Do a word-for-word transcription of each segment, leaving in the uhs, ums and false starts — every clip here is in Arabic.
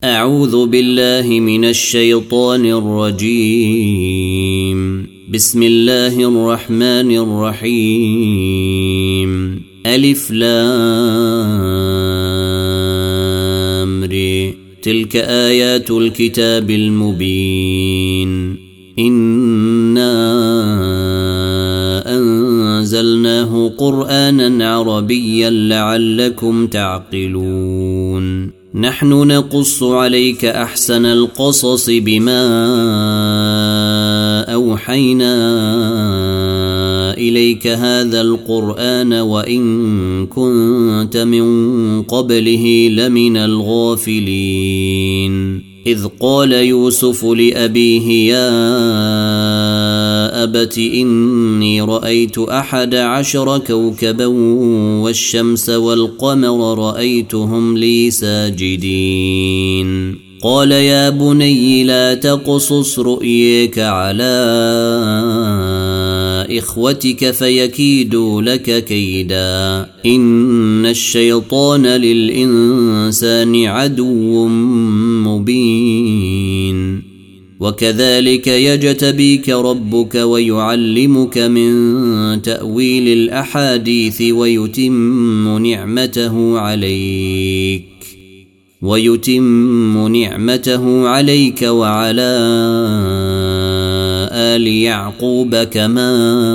أعوذ بالله من الشيطان الرجيم. بسم الله الرحمن الرحيم. ألف لام ر. تلك آيات الكتاب المبين. إنا أنزلناه قرآنا عربيا لعلكم تعقلون. نحن نقص عليك أحسن القصص بما أوحينا إليك هذا القرآن وإن كنت من قبله لمن الغافلين. إذ قال يوسف لأبيه يا أبت إني رأيت أحد عشر كوكبا والشمس والقمر رأيتهم لي ساجدين. قال يا بني لا تقصص رؤيك على إخوتك فيكيدوا لك كيدا. إن الشيطان للإنسان عدو مبين. وكذلك يجتبيك ربك ويعلمك من تأويل الأحاديث ويتم نعمته عليك ويتم نعمته عليك وعلى آل يعقوب كما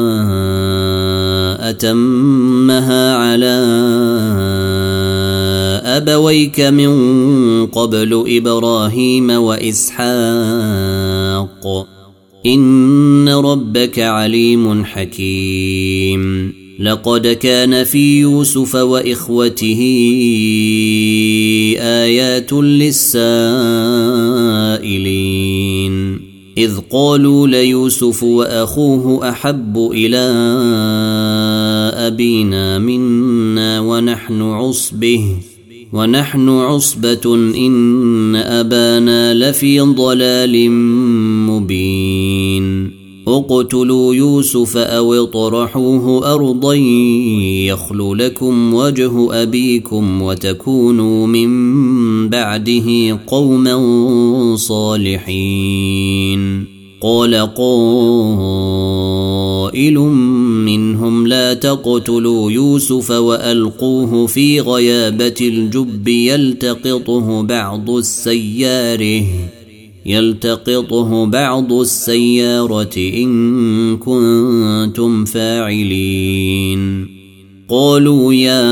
أتمها على أبويك من قبل إبراهيم وإسحاق إن ربك عليم حكيم. لقد كان في يوسف وإخوته آيات للسائلين. إذ قالوا ليوسف وأخوه أحب إلى أبينا منا ونحن عصبه ونحن عصبة إن أبانا لفي ضلال مبين. اقتلوا يوسف أو اطرحوه أرضا يخل لكم وجه أبيكم وتكونوا من بعده قوما صالحين. قال قائل منهم لا تقتلوا يوسف وألقوه في غيابة الجب يلتقطه بعض السيارة يلتقطه بعض السيارة إن كنتم فاعلين. قالوا يا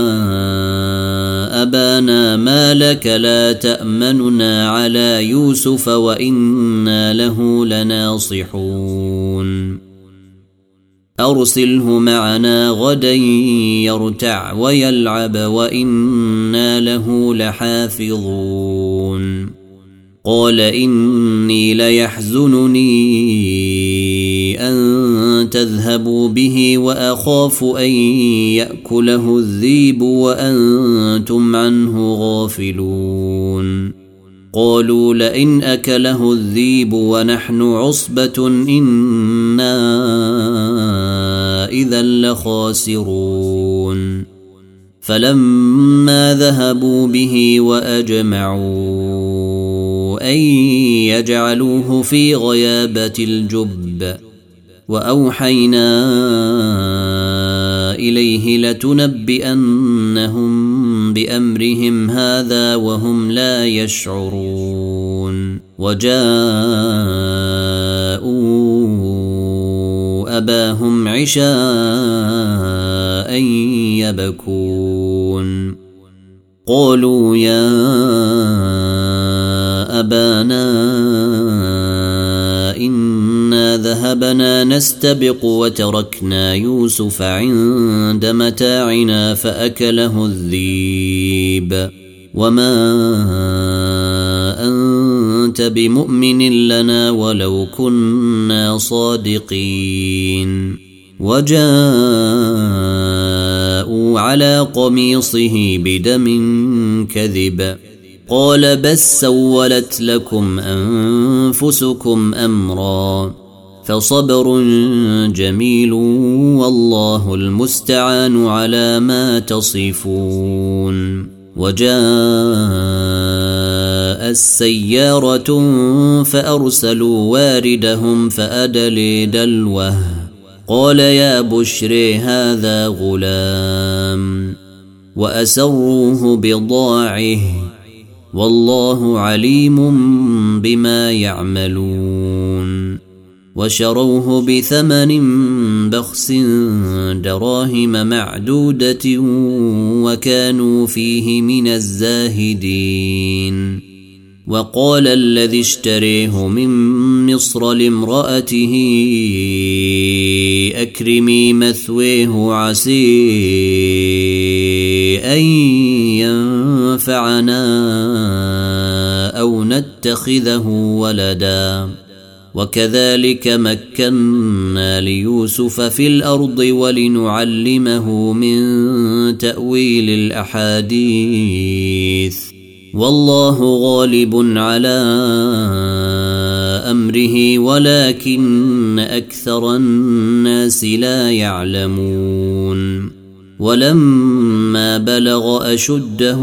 أبانا ما لك لا تأمننا على يوسف وإنا له لناصحون. أرسله معنا غدا يرتع ويلعب وإنا له لحافظون. قال إني ليحزنني أن تذهبوا به وأخاف أن يأكله الذيب وأنتم عنه غافلون. قالوا لئن أكله الذيب ونحن عصبة إنا إذا لخاسرون. فلما ذهبوا به وأجمعوا أن يجعلوه في غيابة الجب وأوحينا إليه لتنبئنهم بأمرهم هذا وهم لا يشعرون. وجاءوا أباهم عشاء يبكون. قالوا يا أبانا إنا ذهبنا نستبق وتركنا يوسف عند متاعنا فأكله الذيب وما أنت بمؤمن لنا ولو كنا صادقين. وجاءوا على قميصه بدم كذب. قال بس سولت لكم أنفسكم أمرا فصبر جميل والله المستعان على ما تصفون. وجاءت السيارة فأرسلوا واردهم فأدلي دلوه قال يا بشري هذا غلام وأسروه بضاعه والله عليم بما يعملون وشروه بثمن بخس دراهم معدودة وكانوا فيه من الزاهدين وقال الذي اشتريه من مصر لامرأته أكرمي مثويه عسي أن ينفعنا أو نتخذه ولدا وكذلك مكنا ليوسف في الأرض ولنعلمه من تأويل الأحاديث والله غالب على أمره ولكن أكثر الناس لا يعلمون ولما بلغ أشده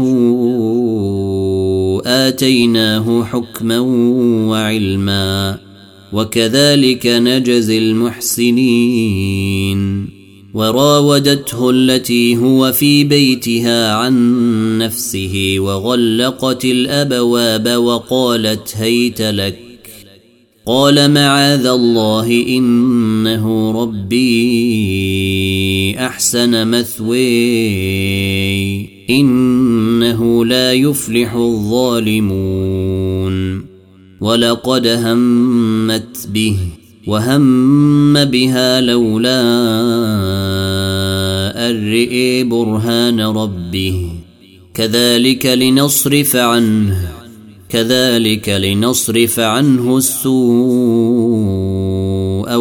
آتيناه حكما وعلما وكذلك نجزي المحسنين وراودته التي هو في بيتها عن نفسه وغلقت الأبواب وقالت هيت لك قال معاذ الله إنه ربي أحسن مثوي إنه لا يفلح الظالمون ولقد همت به وهم بها لولا أن رئي برهان ربه كذلك لنصرف عنه كذلك لنصرف عنه السوء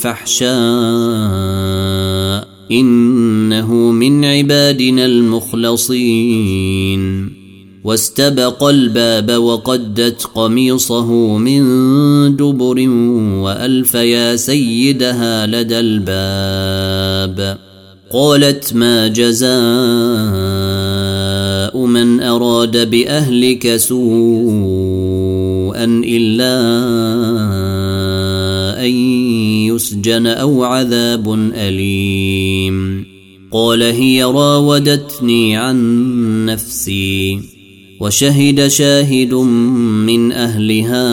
والفحشاء إنه من عبادنا المخلصين واستبق الباب وقدت قميصه من دبر وألف يا سيدها لدى الباب قالت ما جزاء من أراد بأهلك سوءا إلا أن يسجن أو عذاب أليم قال هي راودتني عن نفسي وشهد شاهد من أهلها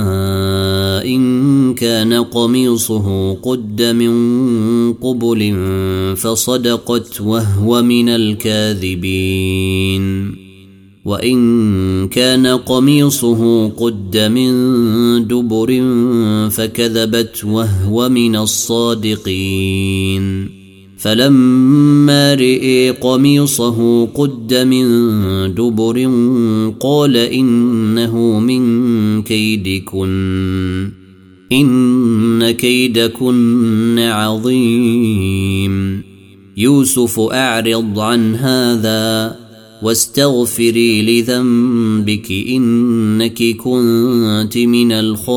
إن كان قميصه قد من قبل فصدقت وهو من الكاذبين وإن كان قميصه قد من دبر فكذبت وهو من الصادقين فلما رئي قميصه قد من دبر قال إنه من كيدكن إن كيدكن عظيم يوسف أعرض عن هذا واستغفري لذنبك إنك كنت من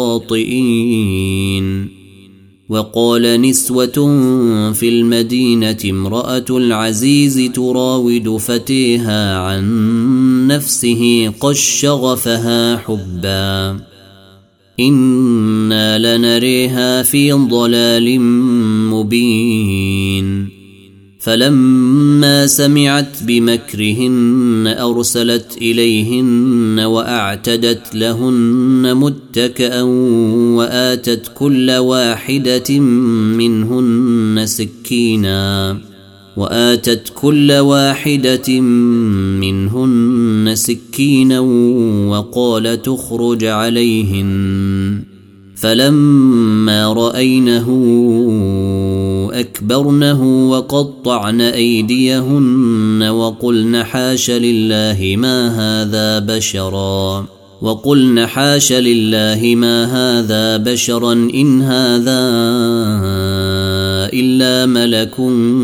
الخاطئين وقال نسوة في المدينة امرأة العزيز تراود فتيها عن نفسه قد شغفها حبا إنا لنريها في ضلال مبين فلما سمعت بمكرهن أرسلت إليهن وأعتدت لهن متكئا وآتت كل واحدة منهن سكينا وآتت كل واحدة منهن سكينا وقال تخرج عليهن فلما رأينه أكبرنه وقطعن أيديهن وقلن حاش لله ما هذا بشرا وقلن حاش لله ما هذا بشرا إن هذا إلا ملك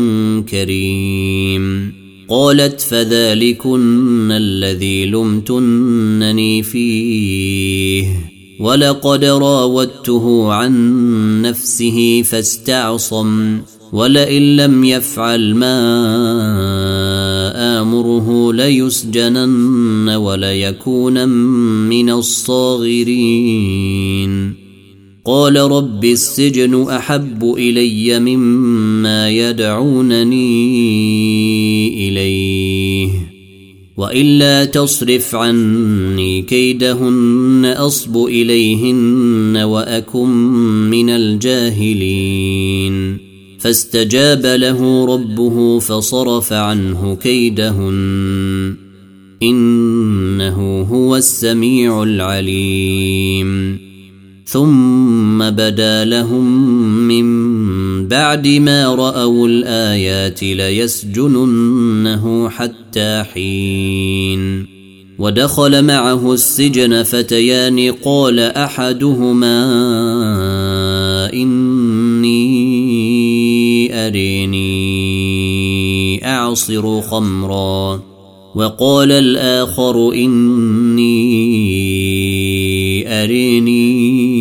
كريم قالت فذلكن الذي لمتنني فيه ولقد راودته عن نفسه فاستعصم ولئن لم يفعل ما آمره ليسجنن وليكونن من الصاغرين قال رب السجن أحب إلي مما يدعونني إليه وإلا تصرف عني كيدهن أصب إليهن وأكن من الجاهلين فاستجاب له ربه فصرف عنه كيدهن إنه هو السميع العليم ثم بدا لهم من بعد ما رأوا الآيات ليسجننه حتى حين ودخل معه السجن فتيان قال أحدهما إني أريني أعصر خمرا وقال الآخر إني أريني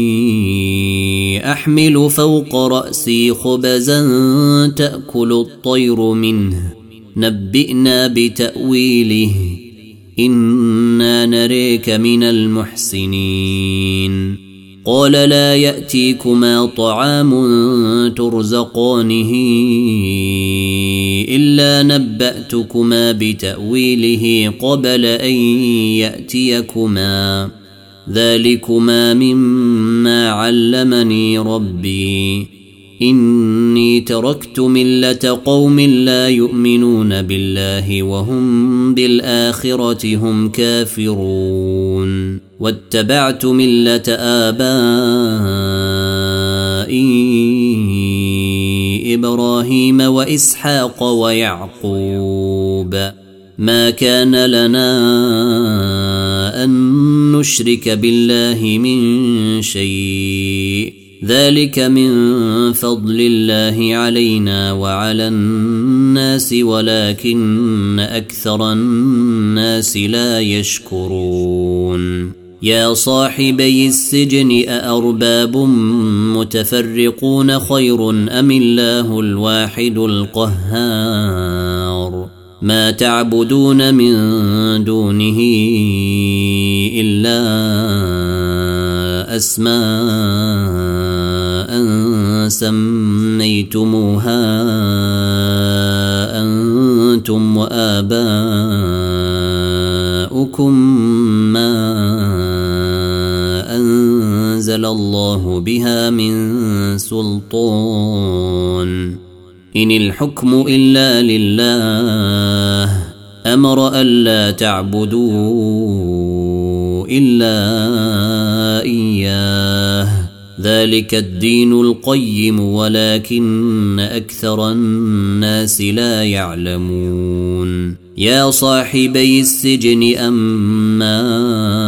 أحمل فوق رأسي خبزا تأكل الطير منه نبئنا بتأويله إنا نريك من المحسنين قال لا يأتيكما طعام ترزقانه إلا نبأتكما بتأويله قبل أن يأتيكما ذلكما مما علمني ربي إني تركت ملة قوم لا يؤمنون بالله وهم بالآخرة هم كافرون واتبعت ملة آبائي إبراهيم وإسحاق ويعقوب ما كان لنا أن نشرك بالله من شيء ذلك من فضل الله علينا وعلى الناس ولكن أكثر الناس لا يشكرون يا صاحبي السجن أأرباب متفرقون خير أم الله الواحد القهار ما تعبدون من دونه إلا أسماء سميتموها أنتم وآباؤكم ما أنزل الله بها من سلطان إن الحكم إلا لله أمر ألا تعبدوا إلا إياه ذلك الدين القيم ولكن أكثر الناس لا يعلمون يا صاحبي السجن أما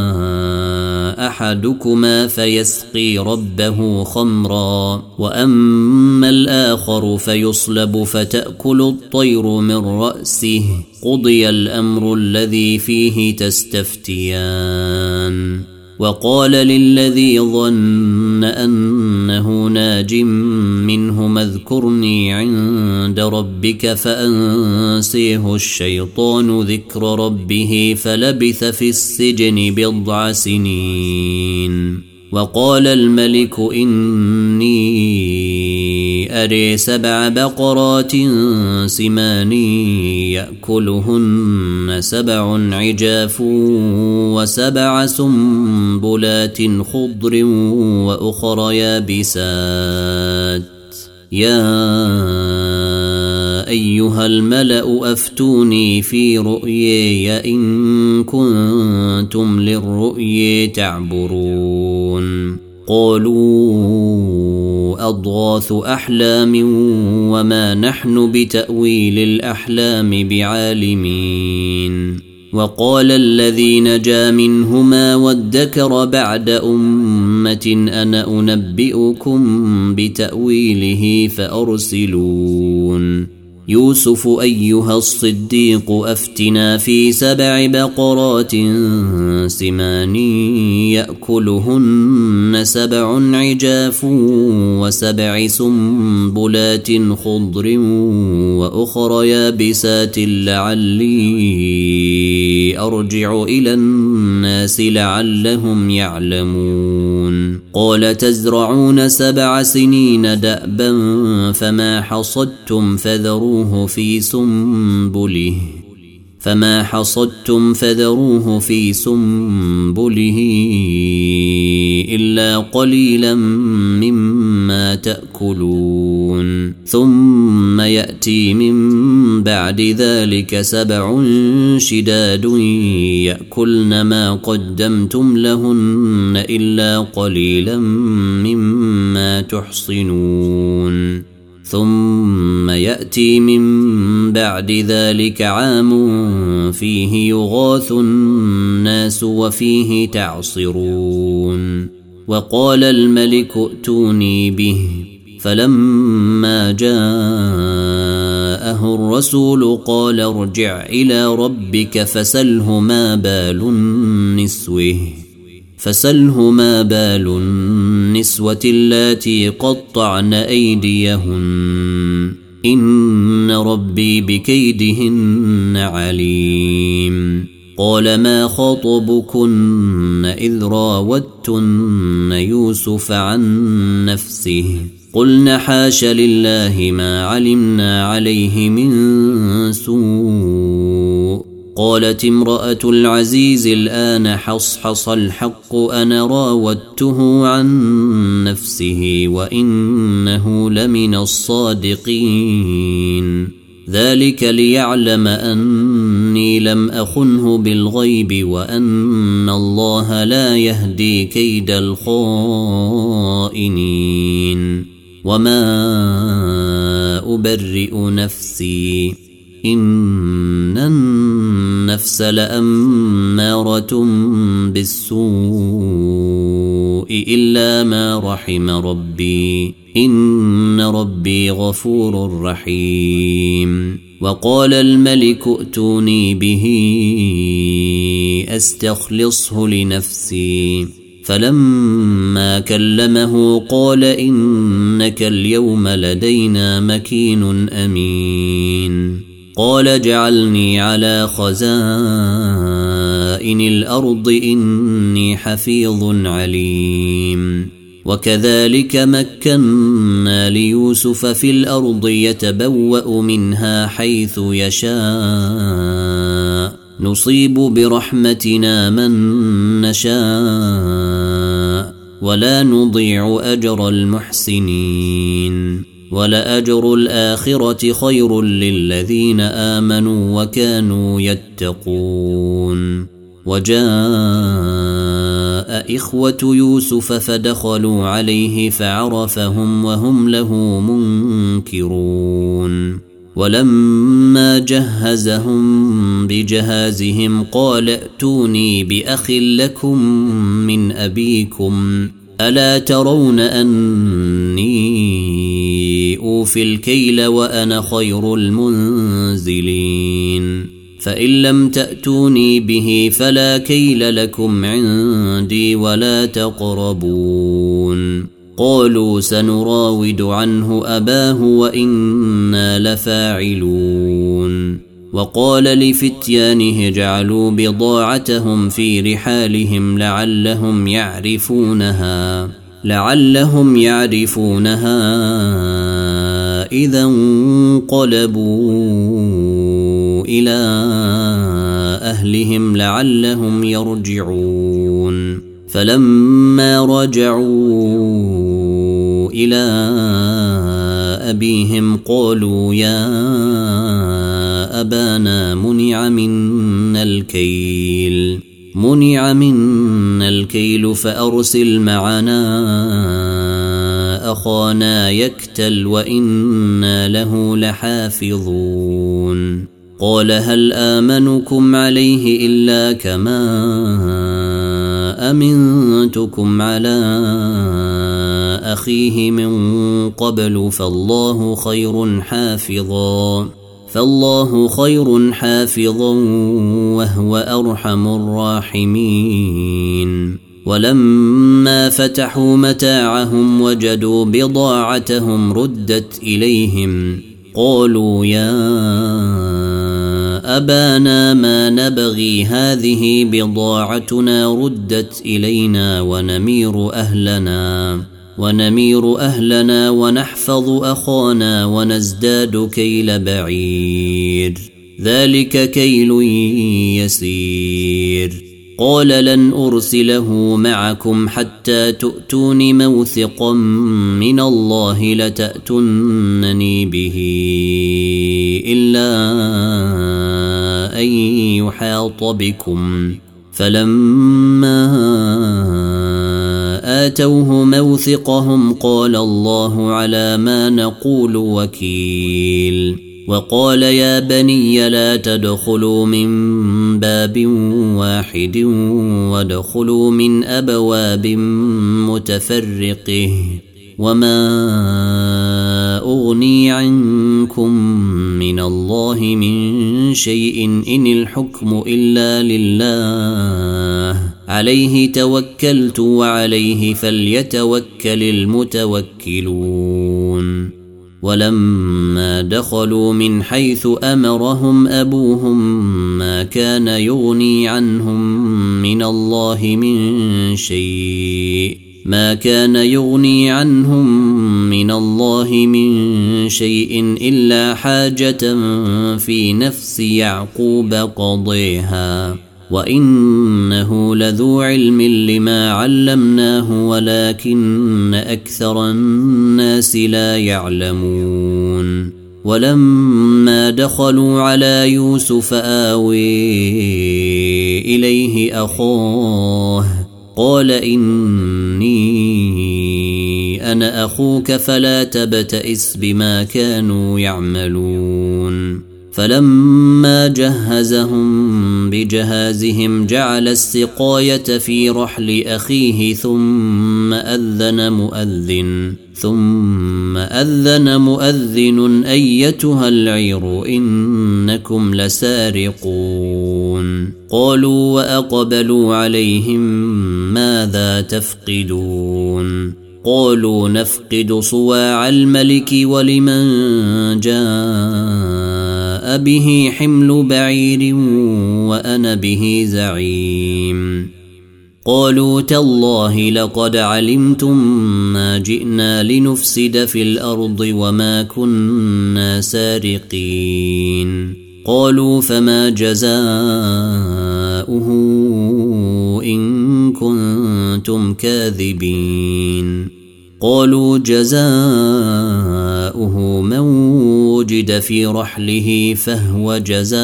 أحدكما فيسقي ربه خمرا وأما الآخر فيصلب فتأكل الطير من رأسه قضي الأمر الذي فيه تستفتيان وقال للذي ظن أنه ناج منهما اذكرني عند ربك فأنسيه الشيطان ذكر ربه فلبث في السجن بضع سنين وقال الملك إني أري سبع بقرات سمان يأكلهن سبع عجاف وسبع سنبلات خضر وأخر يابسات يا أيها الملأ أفتوني في رؤياي إن كنتم للرؤيا تعبرون قالوا أضغاث أحلام وما نحن بتأويل الأحلام بعالمين وقال الذي نجا منهما وادكر بعد أمة أنا أنبئكم بتأويله فأرسلون يوسف أيها الصديق أفتنا في سبع بقرات سمان يأكلهن سبع عجاف وسبع سنبلات خضر وأخر يابسات لعلي أرجع إلى الناس لعلهم يعلمون قال تزرعون سبع سنين دأبا فما حصدتم فذروه في سنبله فما حصدتم فذروه في سنبله إلا قليلا مما تأكلون ثم يأتي من بعد ذلك سبع شداد يأكلن ما قدمتم لهن إلا قليلا مما تحصنون ثم يأتي من بعد ذلك عام فيه يغاث الناس وفيه تعصرون وقال الملك ائتوني به فلما جاءه الرسول قال ارجع إلى ربك فسله ما بال النسوة فسله ما بال النسوة اللاتي قطعن أيديهن إن ربي بكيدهن عليم قال ما خطبكن إذ راوتن يوسف عن نفسه قلنا حاش لله ما علمنا عليه من سوء قالت امرأة العزيز الآن حصحص الحق أنا راودته عن نفسه وإنه لمن الصادقين ذلك ليعلم أني لم أخنه بالغيب وأن الله لا يهدي كيد الخائنين وما أبرئ نفسي إن النفس لأمارة بالسوء إلا ما رحم ربي إن ربي غفور رحيم وقال الملك ائتوني به أستخلصه لنفسي فلما كلمه قال إنك اليوم لدينا مكين أمين قال جعلني على خزائن الأرض إني حفيظ عليم وكذلك مكنا ليوسف في الأرض يتبوأ منها حيث يشاء نصيب برحمتنا من نشاء ولا نضيع أجر المحسنين ولأجر الآخرة خير للذين آمنوا وكانوا يتقون وجاء إخوة يوسف فدخلوا عليه فعرفهم وهم له منكرون ولما جهزهم بجهازهم قال ائتوني بأخ لكم من أبيكم ألا ترون أني أوفي الكيل وأنا خير المنزلين فإن لم تأتوني به فلا كيل لكم عندي ولا تقربون قالوا سنراود عنه أباه وإنا لفاعلون وقال لفتيانه اجعلوا بضاعتهم في رحالهم لعلهم يعرفونها لعلهم يعرفونها إذا انقلبوا إلى أهلهم لعلهم يرجعون فلما رجعوا إلى أبيهم قالوا يا أبانا منع منا الكيل منع منا الكيل فأرسل معنا أخانا يكتل وإنا له لحافظون قال هل آمنكم عليه إلا كما أخنتكم على أخيه من قبل فالله خير حافظا فالله خير حافظا وهو أرحم الراحمين. ولما فتحوا متاعهم وجدوا بضاعتهم ردت إليهم قالوا يا أبانا ما نبغي هذه بضاعتنا ردت إلينا ونمير أهلنا ونمير أهلنا ونحفظ أخانا ونزداد كيل بعير ذلك كيل يسير. قال لن أرسله معكم حتى تؤتون موثقا من الله لتأتونني به إلا أن يحاط بكم. فلما آتوه موثقهم قال الله على ما نقول وكيل. وقال يا بني لا تدخلوا من باب واحد وادخلوا من أبواب متفرقه وما أغني عنكم من الله من شيء إن الحكم إلا لله عليه توكلت وعليه فليتوكل المتوكلون. ولما دخلوا من حيث أمرهم أبوهم ما كان يغني عنهم من الله من شيء ما كان يغني عنهم من الله من شيء إلا حاجة في نفس يعقوب قضيها وإنه لذو علم لما علمناه ولكن أكثر الناس لا يعلمون. ولما دخلوا على يوسف آوي إليه أخاه قال إني أنا أخوك فلا تبتئس بما كانوا يعملون. فلما جهزهم بجهازهم جعل السقاية في رحل أخيه ثم أذن مؤذن ثم أذن مؤذن أيتها العير إنكم لسارقون. قالوا وأقبلوا عليهم ماذا تفقدون قالوا نفقد صواع الملك ولمن جاء به حمل بعير وأنا به زعيم. قالوا تالله لقد علمتم ما جئنا لنفسد في الأرض وما كنا سارقين. قالوا فما جزاؤه إن كنتم كاذبين. قالوا جزاؤه من وجد في رحله فهو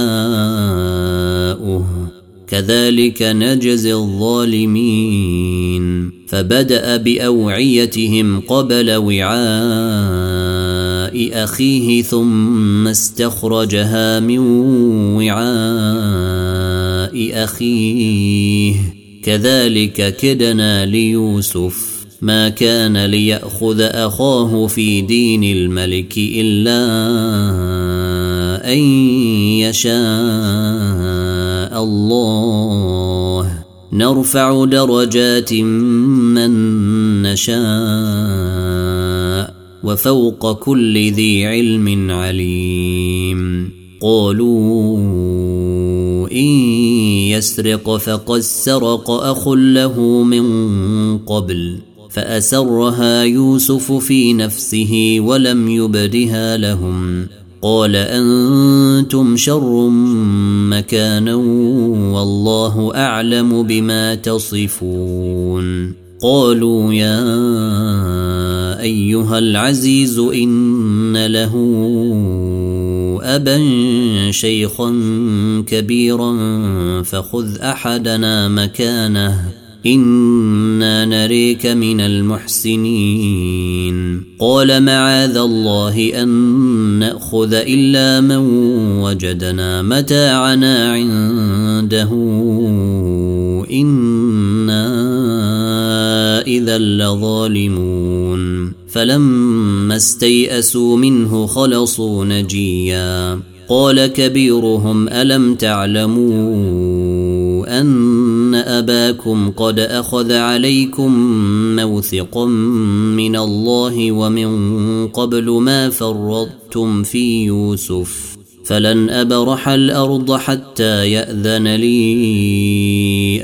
جزاؤه كذلك نجزي الظالمين. فبدأ بأوعيتهم قبل وعاء أخيه ثم استخرجها من وعاء أخيه كذلك كدنا ليوسف ما كان ليأخذ أخاه في دين الملك إلا أن يشاء الله نرفع درجات من نشاء وفوق كل ذي علم عليم. قالوا إن يسرق فقد سرق أخ له من قبل فأسرها يوسف في نفسه ولم يبدها لهم. قال أنتم شر مكانا والله أعلم بما تصفون. قالوا يا أيها العزيز إن له أبا شيخا كبيرا فخذ أحدنا مكانه إنا نريك من المحسنين. قال معاذ الله أن نأخذ إلا من وجدنا متاعنا عنده إنا إذا لظالمون فلما استيئسوا منه خلصوا نجيا قال كبيرهم ألم تعلموا أن أباكم قد أخذ عليكم موثقا من الله ومن قبل ما فرطتم في يوسف فلن أبرح الأرض حتى يأذن لي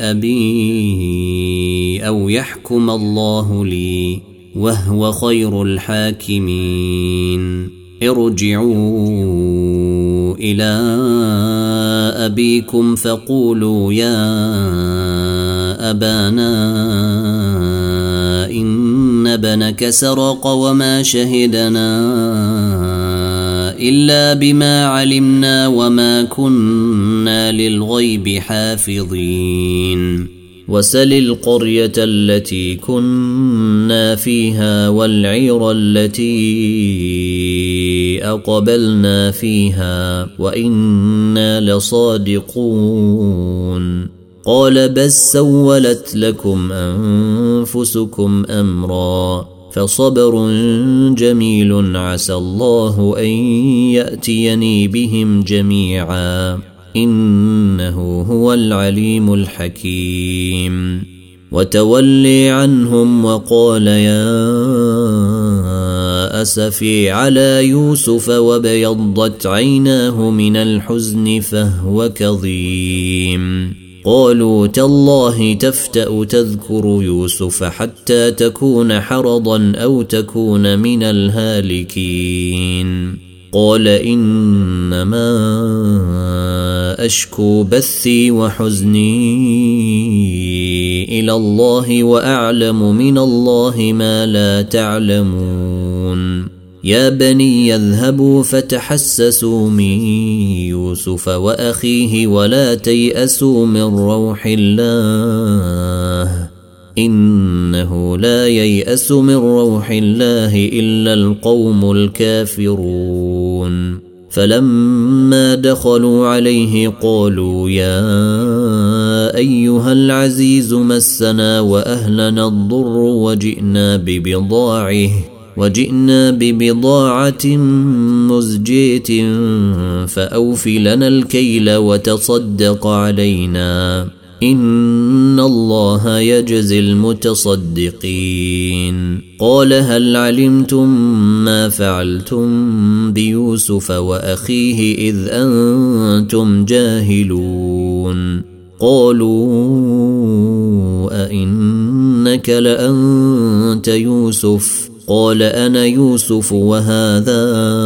أبي أو يحكم الله لي وهو خير الحاكمين ارجعوا إلى أبيكم فقولوا يا أبانا إن ابنك سرق وما شهدنا إلا بما علمنا وما كنا للغيب حافظين وسل القرية التي كنا فيها والعير التي أقبلنا فيها وإنا لصادقون قال بس سولت لكم أنفسكم أمرا فصبر جميل عسى الله أن يأتيني بهم جميعا إنه هو العليم الحكيم وتولي عنهم وقال يا أسفي على يوسف وابيضت عيناه من الحزن فهو كظيم قالوا تالله تفتأ تذكر يوسف حتى تكون حرضا أو تكون من الهالكين قال إنما أشكو بثي وحزني إلى الله وأعلم من الله ما لا تعلمون يا بني يذهبوا فتحسسوا من يوسف وأخيه ولا تيأسوا من روح الله إنه لا ييأس من روح الله إلا القوم الكافرون فلما دخلوا عليه قالوا يا أيها العزيز مسنا وأهلنا الضر وجئنا ببضاعه وجئنا ببضاعة مزجية فأوف لنا الكيل وتصدق علينا إن الله يجزي المتصدقين قال هل علمتم ما فعلتم بيوسف وأخيه إذ أنتم جاهلون قالوا أئنك لأنت يوسف قال أنا يوسف وهذا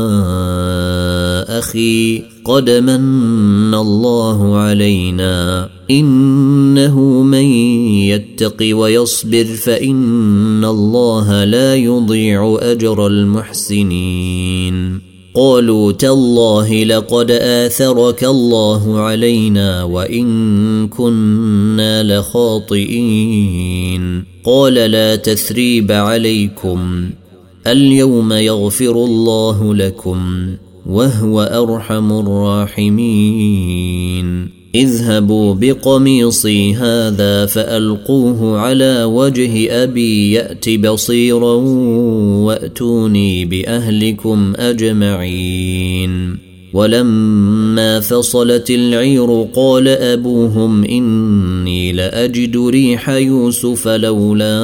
أخي قد من الله علينا إنه من يتق ويصبر فإن الله لا يضيع أجر المحسنين قالوا تالله لقد آثرك الله علينا وإن كنا لخاطئين قال لا تثريب عليكم اليوم يغفر الله لكم وهو أرحم الراحمين اذهبوا بقميصي هذا فألقوه على وجه أبي يأت بصيرا وأتوني بأهلكم أجمعين ولما فصلت العير قال أبوهم إني لأجد ريح يوسف لولا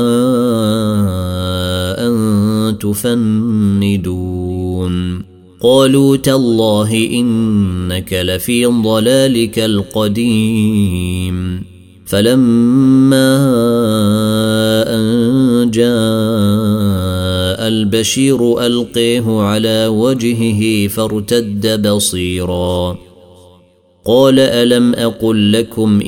أن تفندون قالوا تالله إنك لفي ضلالك القديم فلما أن جاء البشير ألقيه على وجهه فارتد بصيرا قال ألم أقل لكم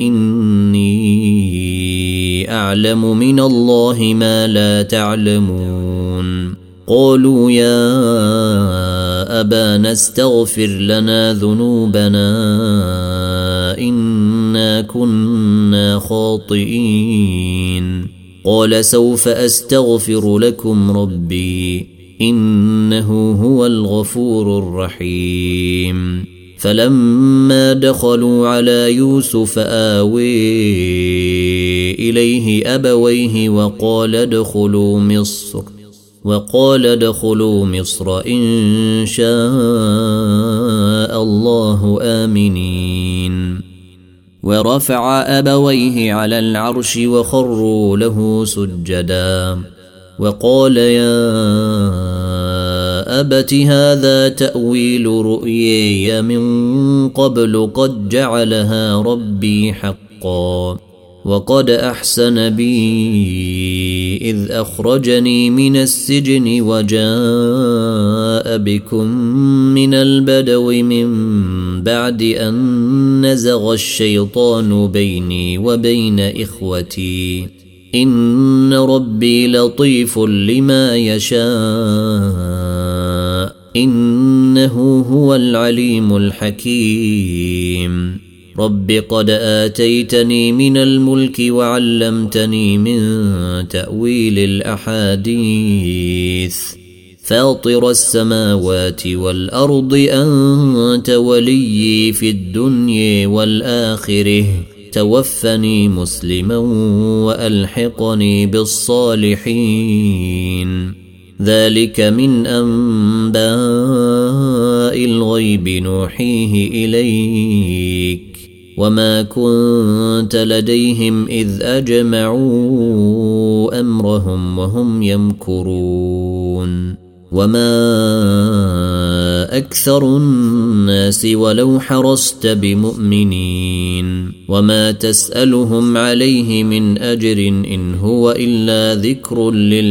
إني أعلم من الله ما لا تعلمون قالوا يا أبانا استغفر لنا ذنوبنا إنا كنا خاطئين قال سوف أستغفر لكم ربي إنه هو الغفور الرحيم فلما دخلوا على يوسف آوي إليه أبويه وقال ادخلوا مصر وقال ادخلوا مصر إن شاء الله آمنين ورفع أبويه على العرش وخروا له سجدا وقال يا أبت هذا تأويل رؤياي من قبل قد جعلها ربي حقا وقد أحسن بي إذ أخرجني من السجن وجاء بكم من البدو من بعد أن نزغ الشيطان بيني وبين إخوتي إن ربي لطيف لما يشاء إنه هو العليم الحكيم رب قد آتيتني من الملك وعلمتني من تأويل الأحاديث فاطر السماوات والأرض أنت وليي في الدنيا والآخرة توفني مسلما وألحقني بالصالحين ذلك من أنباء الغيب نوحيه إليك وما كنت لديهم إذ أجمعوا أمرهم وهم يمكرون وما أكثر الناس ولو حرصت بمؤمنين وما تسألهم عليه من أجر إن هو إلا ذكر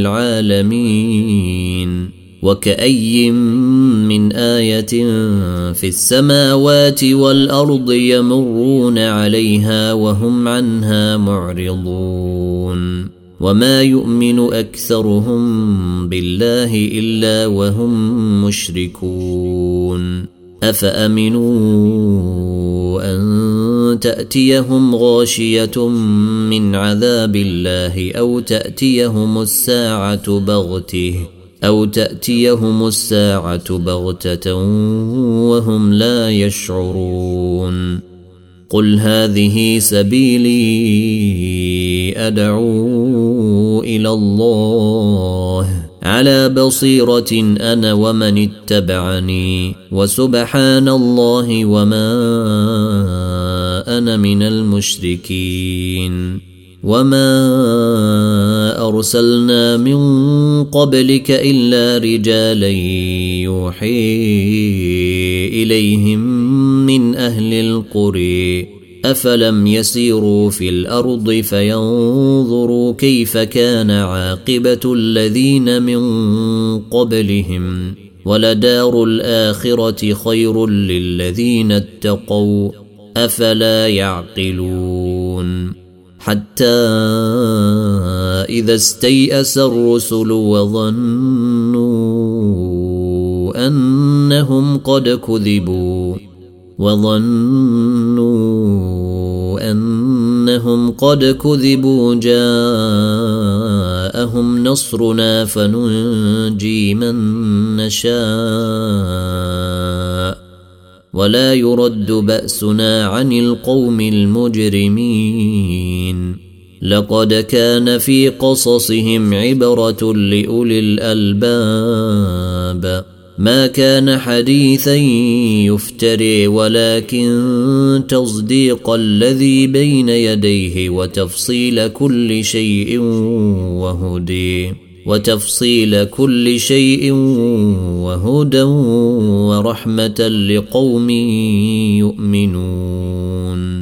للعالمين وكأي من آية في السماوات والأرض يمرون عليها وهم عنها معرضون وما يؤمن أكثرهم بالله إلا وهم مشركون أفأمنوا أن تأتيهم غاشية من عذاب الله أو تأتيهم الساعة بغته أو تأتيهم الساعة بغتة وهم لا يشعرون قل هذه سبيلي أدعو إلى الله على بصيرة أنا ومن اتبعني وسبحان الله وما أنا من المشركين وما أرسلنا من قبلك إلا رجالا يوحي إليهم من أهل القرى أفلم يسيروا في الأرض فينظروا كيف كان عاقبة الذين من قبلهم ولدار الآخرة خير للذين اتقوا أفلا يعقلون حتى إذا استيأس الرسل وظنوا أنهم قد كذبوا وظنوا أنهم قد كذبوا جاءهم نصرنا فننجي من نشاء ولا يرد بأسنا عن القوم المجرمين لقد كان في قصصهم عبرة لأولي الألباب ما كان حديثا يفتري ولكن تصديق الذي بين يديه وتفصيل كل شيء وهدي وتفصيل كل شيء وهدى ورحمة لقوم يؤمنون